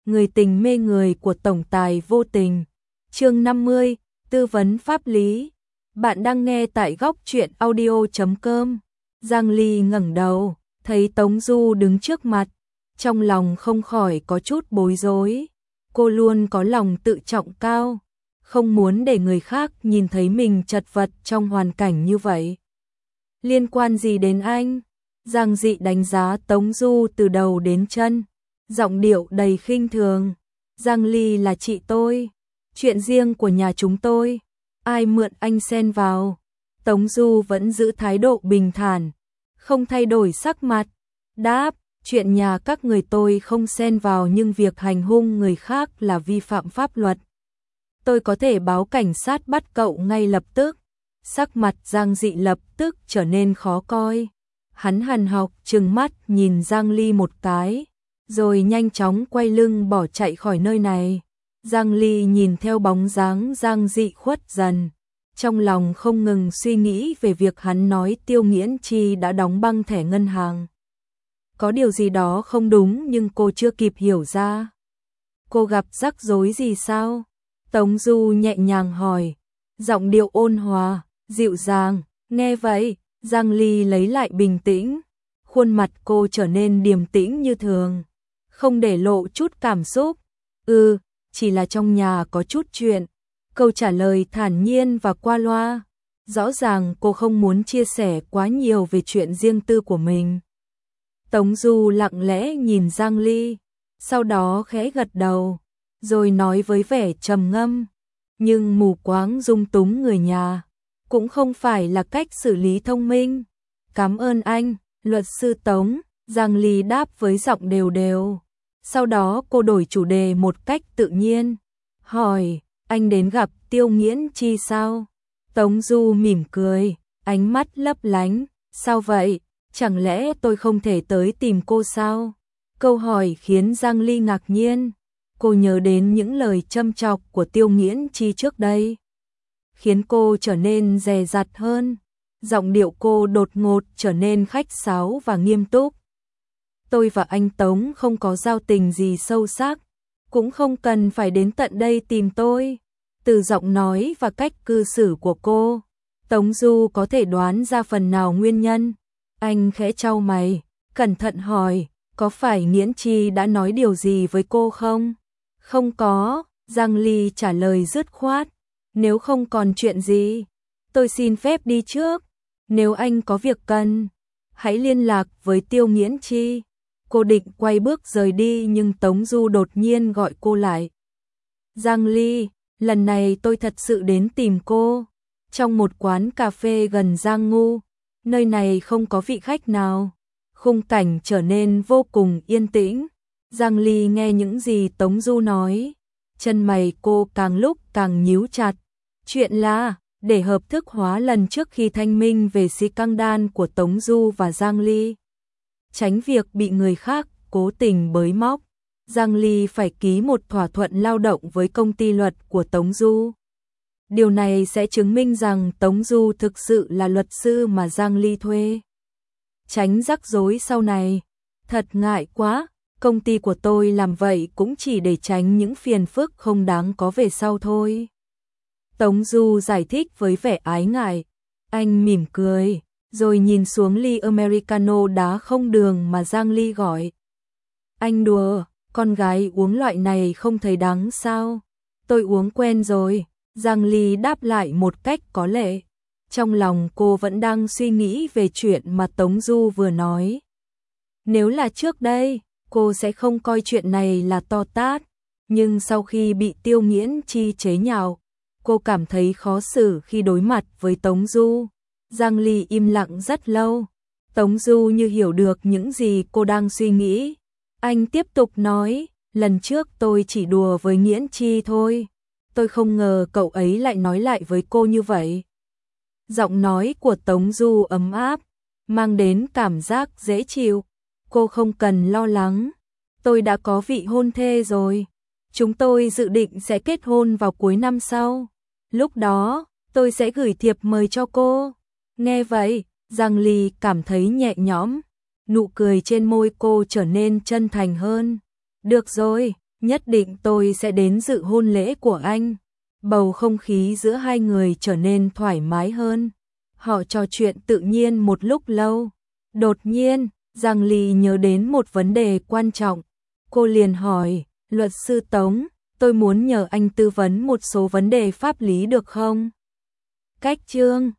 người tình mê người của tổng tài vô tình. Chương 50, tư vấn pháp lý. Bạn đang nghe tại góc truyện audio.com. Giang Ly ngẩng đầu, thấy Tống Du đứng trước mặt, trong lòng không khỏi có chút bối rối. Cô luôn có lòng tự trọng cao, không muốn để người khác nhìn thấy mình chật vật trong hoàn cảnh như vậy. Liên quan gì đến anh? Giang Dị đánh giá Tống Du từ đầu đến chân, giọng điệu đầy khinh thường. Giang Ly là chị tôi, chuyện riêng của nhà chúng tôi, ai mượn anh xen vào. Tống Du vẫn giữ thái độ bình thản, không thay đổi sắc mặt, đáp, chuyện nhà các người tôi không xen vào, nhưng việc hành hung người khác là vi phạm pháp luật. Tôi có thể báo cảnh sát bắt cậu ngay lập tức. Sắc mặt Giang Dị lập tức trở nên khó coi. Hắn hằn học trừng mắt nhìn Giang Ly một cái, rồi nhanh chóng quay lưng bỏ chạy khỏi nơi này. Giang Ly nhìn theo bóng dáng Giang Dị khuất dần, trong lòng không ngừng suy nghĩ về việc hắn nói Tiêu Nghiễn Chi đã đóng băng thẻ ngân hàng. Có điều gì đó không đúng nhưng cô chưa kịp hiểu ra. Cô gặp rắc rối gì sao? Tống Du nhẹ nhàng hỏi, giọng điệu ôn hòa, dịu dàng. Nghe vậy, Giang Ly lấy lại bình tĩnh, khuôn mặt cô trở nên điềm tĩnh như thường, không để lộ chút cảm xúc. Chỉ là trong nhà có chút chuyện. Câu trả lời thản nhiên và qua loa. Rõ ràng cô không muốn chia sẻ quá nhiều về chuyện riêng tư của mình. Tống Du lặng lẽ nhìn Giang Ly, sau đó khẽ gật đầu, rồi nói với vẻ trầm ngâm, nhưng mù quáng dung túng người nhà cũng không phải là cách xử lý thông minh. Cảm ơn anh, luật sư Tống. Giang Ly đáp với giọng đều đều. Sau đó cô đổi chủ đề một cách tự nhiên, hỏi, anh đến gặp Tiêu Nghiễn Chi sao? Tống Du mỉm cười, ánh mắt lấp lánh, sao vậy? Chẳng lẽ tôi không thể tới tìm cô sao? Câu hỏi khiến Giang Ly ngạc nhiên. Cô nhớ đến những lời châm chọc của Tiêu Nghiễn Chi trước đây, khiến cô trở nên dè dặt hơn. Giọng điệu cô đột ngột trở nên khách sáo và nghiêm túc. Tôi và anh Tống không có giao tình gì sâu sắc, cũng không cần phải đến tận đây tìm tôi. Từ giọng nói và cách cư xử của cô, Tống Du có thể đoán ra phần nào nguyên nhân. Anh khẽ chau mày, cẩn thận hỏi, có phải Nghiễn Chi đã nói điều gì với cô không? Không có, Giang Ly trả lời dứt khoát. Nếu không còn chuyện gì, tôi xin phép đi trước. Nếu anh có việc cần, hãy liên lạc với Tiêu Nghiễn Chi. Cô định quay bước rời đi nhưng Tống Du đột nhiên gọi cô lại. Giang Ly, lần này tôi thật sự đến tìm cô. Trong một quán cà phê gần Giang Ngu, nơi này không có vị khách nào. Khung cảnh trở nên vô cùng yên tĩnh. Giang Ly nghe những gì Tống Du nói, chân mày cô càng lúc càng nhíu chặt. Chuyện là để hợp thức hóa lần trước khi thanh minh về si căng đan của Tống Du và Giang Ly, tránh việc bị người khác cố tình bới móc, Giang Ly phải ký một thỏa thuận lao động với công ty luật của Tống Du. Điều này sẽ chứng minh rằng Tống Du thực sự là luật sư mà Giang Ly thuê. Tránh rắc rối sau này. Thật ngại quá, công ty của tôi làm vậy cũng chỉ để tránh những phiền phức không đáng có về sau thôi. Tống Du giải thích với vẻ ái ngại. Anh mỉm cười, rồi nhìn xuống ly Americano đá không đường mà Giang Ly gọi. Anh đùa, con gái uống loại này không thấy đắng sao? Tôi uống quen rồi, Giang Ly đáp lại một cách có lệ. Trong lòng cô vẫn đang suy nghĩ về chuyện mà Tống Du vừa nói. Nếu là trước đây, cô sẽ không coi chuyện này là to tát. Nhưng sau khi bị Tiêu Nghiễn Chi chế nhạo, cô cảm thấy khó xử khi đối mặt với Tống Du. Giang Ly im lặng rất lâu. Tống Du như hiểu được những gì cô đang suy nghĩ. Anh tiếp tục nói, lần trước tôi chỉ đùa với Nghiễn Chi thôi. Tôi không ngờ cậu ấy lại nói lại với cô như vậy. Giọng nói của Tống Du ấm áp, mang đến cảm giác dễ chịu. Cô không cần lo lắng. Tôi đã có vị hôn thê rồi. Chúng tôi dự định sẽ kết hôn vào cuối năm sau. Lúc đó, tôi sẽ gửi thiệp mời cho cô. Nghe vậy, Giang Ly cảm thấy nhẹ nhõm. Nụ cười trên môi cô trở nên chân thành hơn. Được rồi, nhất định tôi sẽ đến dự hôn lễ của anh. Bầu không khí giữa hai người trở nên thoải mái hơn. Họ trò chuyện tự nhiên một lúc lâu. Đột nhiên, Giang Ly nhớ đến một vấn đề quan trọng. Cô liền hỏi, luật sư Tống, tôi muốn nhờ anh tư vấn một số vấn đề pháp lý được không? Cách chương